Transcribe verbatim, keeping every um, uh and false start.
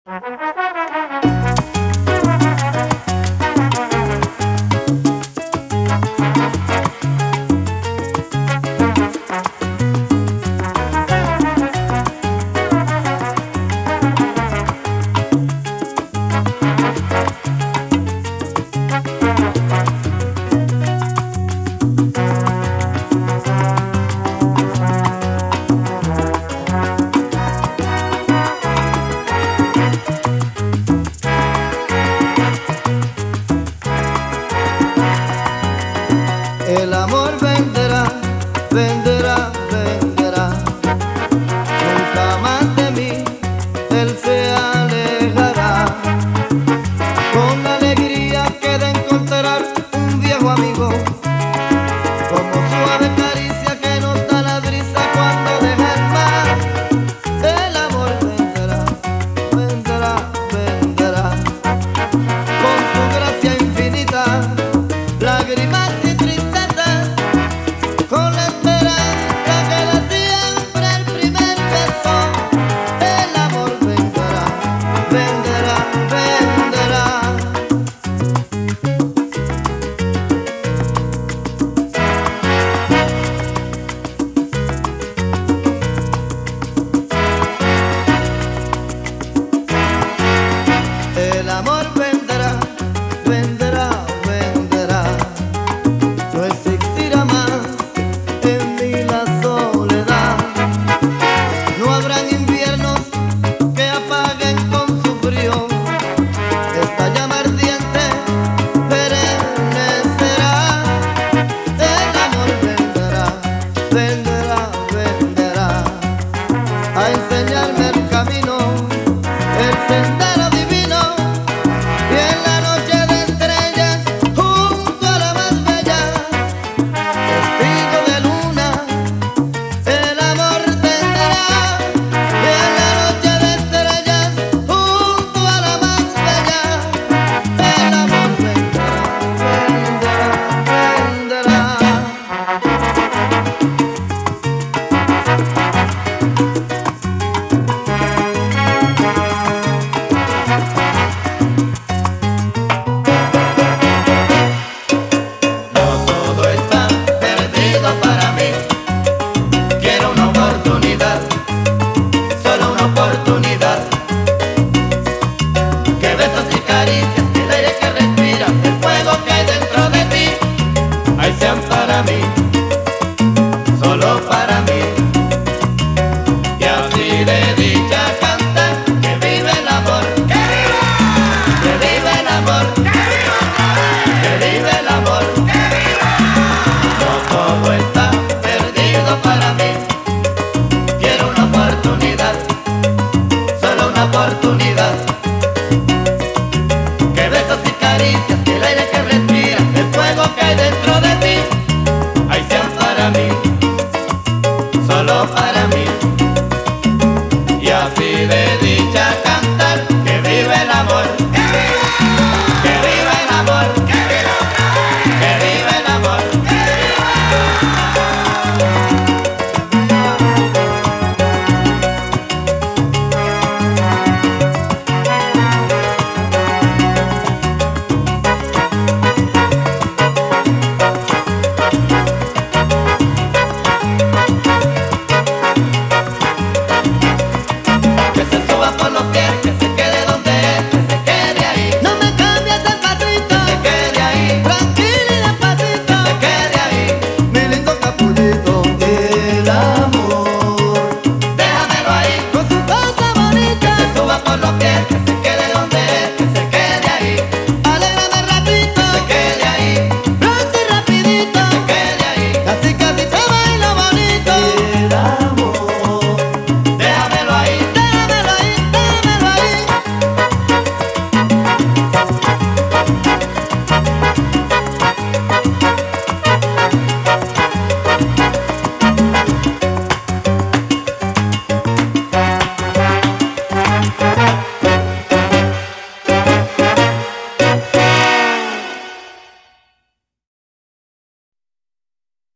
El amor venderá, venderá, venderá. Nunca más de mí él se alejará. Con la alegría que de encontrar un viejo amigo, como suave caricia que nos da la brisa cuando deja el mar. El amor venderá, venderá, venderá. Con su gracia infinita, lágrimas y tristezas, con la esperanza que da siempre el primer beso. El amor venderá, venderá, venderá. El amor venderá, venderá, venderá. No existirá más en mí la soledad. No habrán inviernos que apaguen con su frío. Esta llama ardiente perennecerá. El amor venderá, venderá, venderá. A enseñarme el camino, el sendero divino. Y en la noche de estrellas, junto a la más bella, testigo de luna, el amor tendrá. Y en la noche de estrellas, junto a la más bella, el amor vendrá, vendrá, No todo está perdido para mí. Quiero una oportunidad, solo una oportunidad. Que besos y caricias, el aire que respiras, el fuego que hay dentro de ti, ay, sean para mí, solo para mí. Y así de dicha cantar, que vive el amor, que viva, que vive el amor, que viva, que vive el amor, que viva. No todo está perdido para mí. Quiero una oportunidad, solo una oportunidad. Que besos y caricias, el aire que respiras, el fuego que hay dentro de ti,